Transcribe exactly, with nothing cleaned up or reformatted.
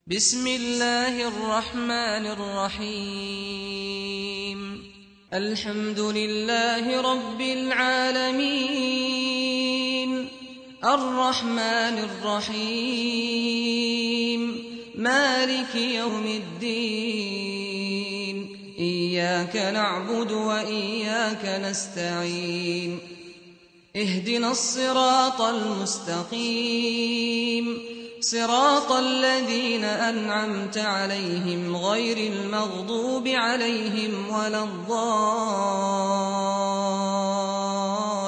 بسم الله الرحمن الرحيم الحمد لله رب العالمين الرحمن الرحيم مالك يوم الدين إياك نعبد وإياك نستعين اهدنا الصراط المستقيم صراط الذين أنعمت عليهم غير المغضوب عليهم ولا الضالين